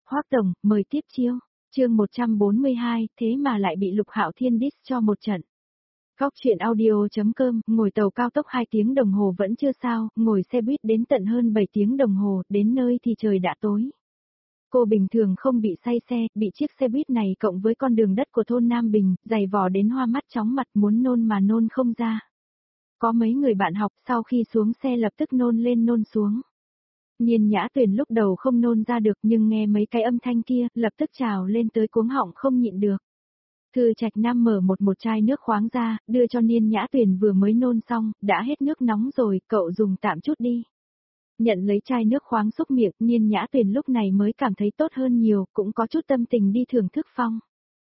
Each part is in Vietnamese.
Hoắc tổng, mời tiếp chiêu. Chương 142, thế mà lại bị Lục Hạo Thiên diss cho một trận. Góc truyện audio.com, ngồi tàu cao tốc 2 tiếng đồng hồ vẫn chưa sao, ngồi xe buýt đến tận hơn 7 tiếng đồng hồ, đến nơi thì trời đã tối. Cô bình thường không bị say xe, bị chiếc xe buýt này cộng với con đường đất của thôn Nam Bình, dày vò đến hoa mắt chóng mặt muốn nôn mà nôn không ra. Có mấy người bạn học sau khi xuống xe lập tức nôn lên nôn xuống. Nhiên Nhã Tuyền lúc đầu không nôn ra được nhưng nghe mấy cái âm thanh kia, lập tức trào lên tới cuống họng không nhịn được. Thư Trạch Nam mở một chai nước khoáng ra, đưa cho Nhiên Nhã Tuyền vừa mới nôn xong, đã hết nước nóng rồi, cậu dùng tạm chút đi. Nhận lấy chai nước khoáng xúc miệng, Nhiên Nhã Tuyền lúc này mới cảm thấy tốt hơn nhiều, cũng có chút tâm tình đi thưởng thức phong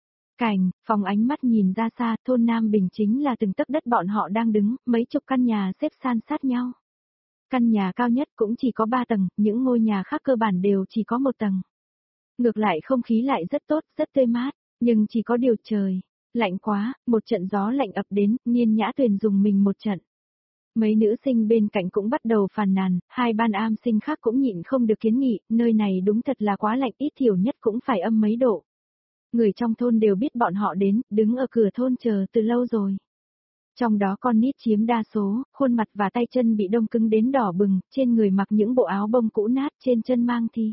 cảnh, phòng ánh mắt nhìn ra xa, thôn Nam Bình chính là từng tấc đất bọn họ đang đứng, mấy chục căn nhà xếp san sát nhau. Căn nhà cao nhất cũng chỉ có 3 tầng, những ngôi nhà khác cơ bản đều chỉ có 1 tầng. Ngược lại không khí lại rất tốt, rất tươi mát, nhưng chỉ có điều trời lạnh quá, một trận gió lạnh ập đến, Nhiên Nhã Tuyền dùng mình một trận. Mấy nữ sinh bên cạnh cũng bắt đầu phàn nàn, 2 ban am sinh khác cũng nhịn không được kiến nghị, nơi này đúng thật là quá lạnh, ít thiểu nhất cũng phải âm mấy độ. Người trong thôn đều biết bọn họ đến, đứng ở cửa thôn chờ từ lâu rồi. Trong đó con nít chiếm đa số, khuôn mặt và tay chân bị đông cứng đến đỏ bừng, trên người mặc những bộ áo bông cũ nát, trên chân mang thì.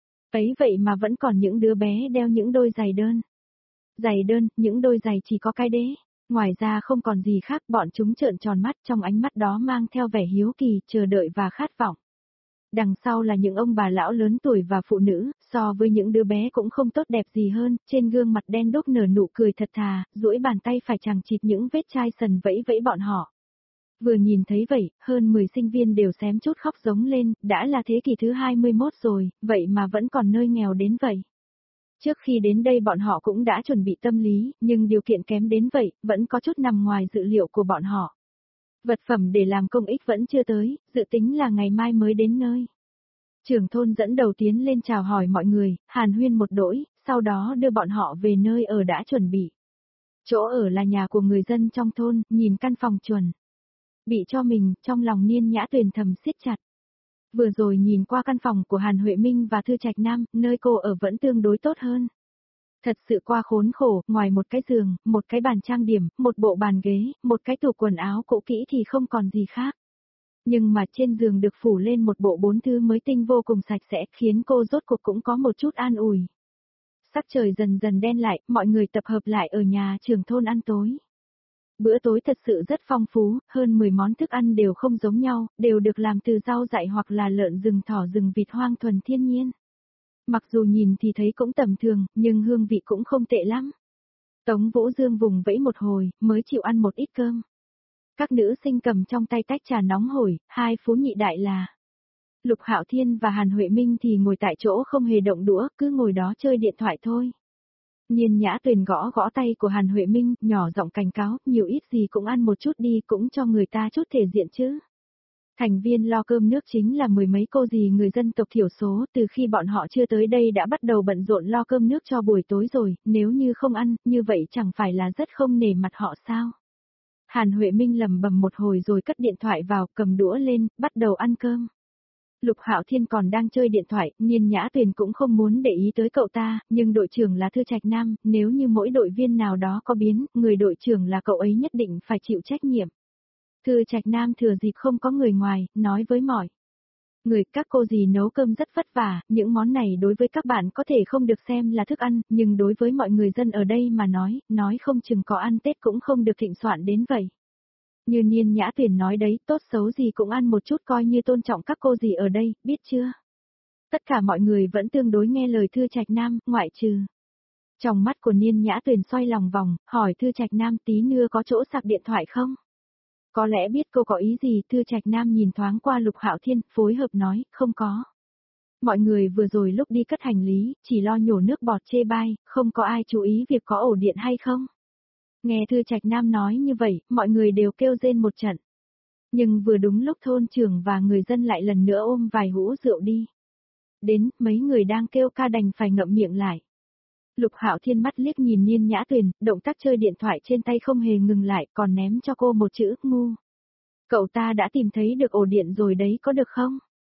Ấy vậy mà vẫn còn những đứa bé đeo những đôi giày đơn. Giày đơn, những đôi giày chỉ có cái đế. Ngoài ra không còn gì khác, bọn chúng trợn tròn mắt, trong ánh mắt đó mang theo vẻ hiếu kỳ, chờ đợi và khát vọng. Đằng sau là những ông bà lão lớn tuổi và phụ nữ, so với những đứa bé cũng không tốt đẹp gì hơn, trên gương mặt đen đúc nở nụ cười thật thà, duỗi bàn tay phải chằng chịt những vết chai sần vẫy vẫy bọn họ. Vừa nhìn thấy vậy, hơn 10 sinh viên đều xém chút khóc giống lên, đã là thế kỷ thứ 21 rồi, vậy mà vẫn còn nơi nghèo đến vậy. Trước khi đến đây bọn họ cũng đã chuẩn bị tâm lý, nhưng điều kiện kém đến vậy, vẫn có chút nằm ngoài dự liệu của bọn họ. Vật phẩm để làm công ích vẫn chưa tới, dự tính là ngày mai mới đến nơi. Trưởng thôn dẫn đầu tiến lên chào hỏi mọi người, hàn huyên một đỗi, sau đó đưa bọn họ về nơi ở đã chuẩn bị. Chỗ ở là nhà của người dân trong thôn, nhìn căn phòng chuẩn bị cho mình, trong lòng Nhiên Nhã Tuyền thầm siết chặt. Vừa rồi nhìn qua căn phòng của Hàn Huệ Minh và Thư Trạch Nam, nơi cô ở vẫn tương đối tốt hơn. Thật sự qua khốn khổ, ngoài một cái giường, một cái bàn trang điểm, một bộ bàn ghế, một cái tủ quần áo cũ kỹ thì không còn gì khác. Nhưng mà trên giường được phủ lên một bộ 4 thứ mới tinh vô cùng sạch sẽ, khiến cô rốt cuộc cũng có một chút an ủi. Sắc trời dần dần đen lại, mọi người tập hợp lại ở nhà trưởng thôn ăn tối. Bữa tối thật sự rất phong phú, hơn 10 món thức ăn đều không giống nhau, đều được làm từ rau dại hoặc là lợn rừng thỏ rừng vịt hoang thuần thiên nhiên. Mặc dù nhìn thì thấy cũng tầm thường, nhưng hương vị cũng không tệ lắm. Tống Vũ Dương vùng vẫy một hồi, mới chịu ăn một ít cơm. Các nữ sinh cầm trong tay tách trà nóng hổi, 2 phú nhị đại là Lục Hạo Thiên và Hàn Huệ Minh thì ngồi tại chỗ không hề động đũa, cứ ngồi đó chơi điện thoại thôi. Nhiên Nhã Tuyền gõ gõ tay của Hàn Huệ Minh, nhỏ giọng cảnh cáo, nhiều ít gì cũng ăn một chút đi, cũng cho người ta chút thể diện chứ. Thành viên lo cơm nước chính là 10 mấy cô dì người dân tộc thiểu số, từ khi bọn họ chưa tới đây đã bắt đầu bận rộn lo cơm nước cho buổi tối rồi, nếu như không ăn, như vậy chẳng phải là rất không nể mặt họ sao. Hàn Huệ Minh lẩm bẩm một hồi rồi cất điện thoại vào, cầm đũa lên, bắt đầu ăn cơm. Lục Hạo Thiên còn đang chơi điện thoại, Nhiên Nhã Tuyền cũng không muốn để ý tới cậu ta, nhưng đội trưởng là Thư Trạch Nam, nếu như mỗi đội viên nào đó có biến, người đội trưởng là cậu ấy nhất định phải chịu trách nhiệm. Thư Trạch Nam thừa dịp không có người ngoài, nói với mọi người, các cô dì nấu cơm rất vất vả, những món này đối với các bạn có thể không được xem là thức ăn, nhưng đối với mọi người dân ở đây mà nói không chừng có ăn Tết cũng không được thịnh soạn đến vậy. Như Nhiên Nhã Tuyền nói đấy, tốt xấu gì cũng ăn một chút coi như tôn trọng các cô dì ở đây, biết chưa? Tất cả mọi người vẫn tương đối nghe lời Thư Trạch Nam, ngoại trừ. Trong mắt của Nhiên Nhã Tuyền xoay lòng vòng, hỏi Thư Trạch Nam tí nữa có chỗ sạc điện thoại không? Có lẽ biết cô có ý gì, Thư Trạch Nam nhìn thoáng qua Lục Hạo Thiên, phối hợp nói, không có. Mọi người vừa rồi lúc đi cất hành lý, chỉ lo nhổ nước bọt chê bai, không có ai chú ý việc có ổ điện hay không. Nghe Thư Trạch Nam nói như vậy, mọi người đều kêu rên một trận. Nhưng vừa đúng lúc thôn trưởng và người dân lại lần nữa ôm vài hũ rượu đi. Đến, mấy người đang kêu ca đành phải ngậm miệng lại. Lục Hạo Thiên mắt liếc nhìn Nhiên Nhã Tuyền, động tác chơi điện thoại trên tay không hề ngừng lại, còn ném cho cô một chữ, ngu. Cậu ta đã tìm thấy được ổ điện rồi đấy có được không?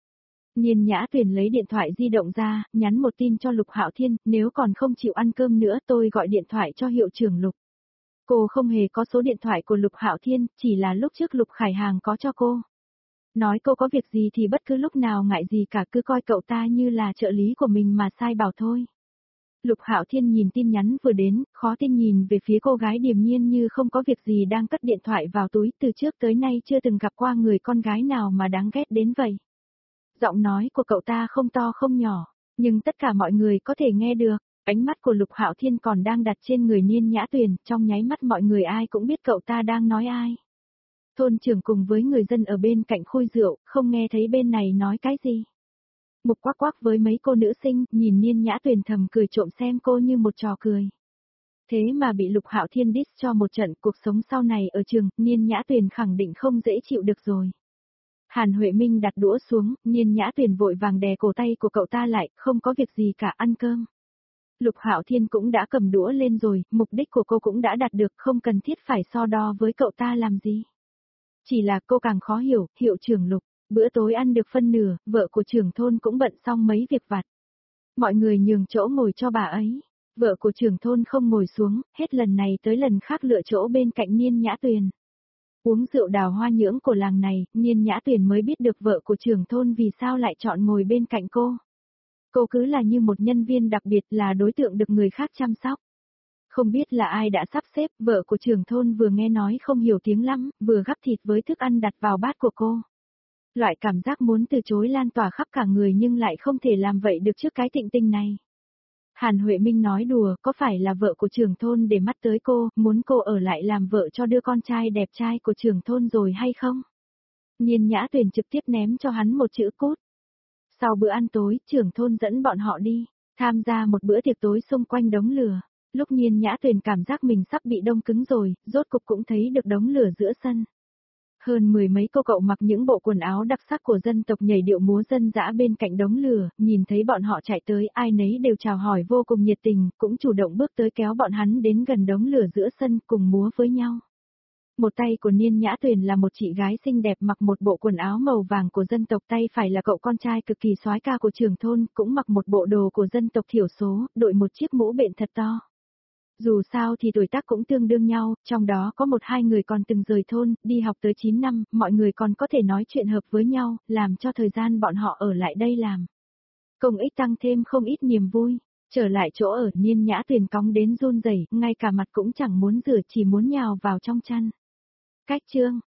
Nhiên Nhã Tuyền lấy điện thoại di động ra, nhắn một tin cho Lục Hạo Thiên, nếu còn không chịu ăn cơm nữa tôi gọi điện thoại cho hiệu trưởng Lục. Cô không hề có số điện thoại của Lục Hạo Thiên, chỉ là lúc trước Lục Khải Hàng có cho cô. Nói cô có việc gì thì bất cứ lúc nào ngại gì cả, cứ coi cậu ta như là trợ lý của mình mà sai bảo thôi. Lục Hạo Thiên nhìn tin nhắn vừa đến, khó tin nhìn về phía cô gái điềm nhiên như không có việc gì đang cất điện thoại vào túi, từ trước tới nay chưa từng gặp qua người con gái nào mà đáng ghét đến vậy. Giọng nói của cậu ta không to không nhỏ, nhưng tất cả mọi người có thể nghe được. Ánh mắt của Lục Hạo Thiên còn đang đặt trên người Niên Nhã Tuyền, trong nháy mắt mọi người ai cũng biết cậu ta đang nói ai. Thôn trưởng cùng với người dân ở bên cạnh khui rượu, không nghe thấy bên này nói cái gì. Mục Quắc Quắc với mấy cô nữ sinh, nhìn Niên Nhã Tuyền thầm cười trộm xem cô như một trò cười. Thế mà bị Lục Hạo Thiên diss cho một trận, cuộc sống sau này ở trường, Niên Nhã Tuyền khẳng định không dễ chịu được rồi. Hàn Huệ Minh đặt đũa xuống, Niên Nhã Tuyền vội vàng đè cổ tay của cậu ta lại, không có việc gì cả, ăn cơm. Lục Hạo Thiên cũng đã cầm đũa lên rồi, mục đích của cô cũng đã đạt được, không cần thiết phải so đo với cậu ta làm gì. Chỉ là cô càng khó hiểu, hiệu trưởng Lục, bữa tối ăn được phân nửa, vợ của trưởng thôn cũng bận xong mấy việc vặt. Mọi người nhường chỗ ngồi cho bà ấy. Vợ của trưởng thôn không ngồi xuống, hết lần này tới lần khác lựa chỗ bên cạnh Niên Nhã Tuyền. Uống rượu đào hoa nhưỡng của làng này, Niên Nhã Tuyền mới biết được vợ của trưởng thôn vì sao lại chọn ngồi bên cạnh cô. Cô cứ là như một nhân viên đặc biệt, là đối tượng được người khác chăm sóc. Không biết là ai đã sắp xếp, vợ của trưởng thôn vừa nghe nói không hiểu tiếng lắm, vừa gắp thịt với thức ăn đặt vào bát của cô. Loại cảm giác muốn từ chối lan tỏa khắp cả người nhưng lại không thể làm vậy được trước cái thịnh tình này. Hàn Huệ Minh nói đùa, có phải là vợ của trưởng thôn để mắt tới cô, muốn cô ở lại làm vợ cho đứa con trai đẹp trai của trưởng thôn rồi hay không? Niên Nhã Tuyền trực tiếp ném cho hắn một chữ cút. Sau bữa ăn tối, trưởng thôn dẫn bọn họ đi, tham gia một bữa tiệc tối xung quanh đống lửa. Lúc Niên Nhã Tuyền cảm giác mình sắp bị đông cứng rồi, rốt cục cũng thấy được đống lửa giữa sân. Hơn mười mấy cô cậu mặc những bộ quần áo đặc sắc của dân tộc nhảy điệu múa dân dã bên cạnh đống lửa, nhìn thấy bọn họ chạy tới ai nấy đều chào hỏi vô cùng nhiệt tình, cũng chủ động bước tới kéo bọn hắn đến gần đống lửa giữa sân cùng múa với nhau. Một tay của Niên Nhã Tuyền là một chị gái xinh đẹp mặc một bộ quần áo màu vàng của dân tộc, tay phải là cậu con trai cực kỳ soái ca của trưởng thôn, cũng mặc một bộ đồ của dân tộc thiểu số, đội một chiếc mũ bện thật to. Dù sao thì tuổi tác cũng tương đương nhau, trong đó có một hai người còn từng rời thôn, đi học tới 9 năm, mọi người còn có thể nói chuyện hợp với nhau, làm cho thời gian bọn họ ở lại đây làm. Công ích tăng thêm không ít niềm vui. Trở lại chỗ ở, Niên Nhã Tuyền cóng đến run rẩy, ngay cả mặt cũng chẳng muốn rửa, chỉ muốn nhào vào trong chăn. Cách chương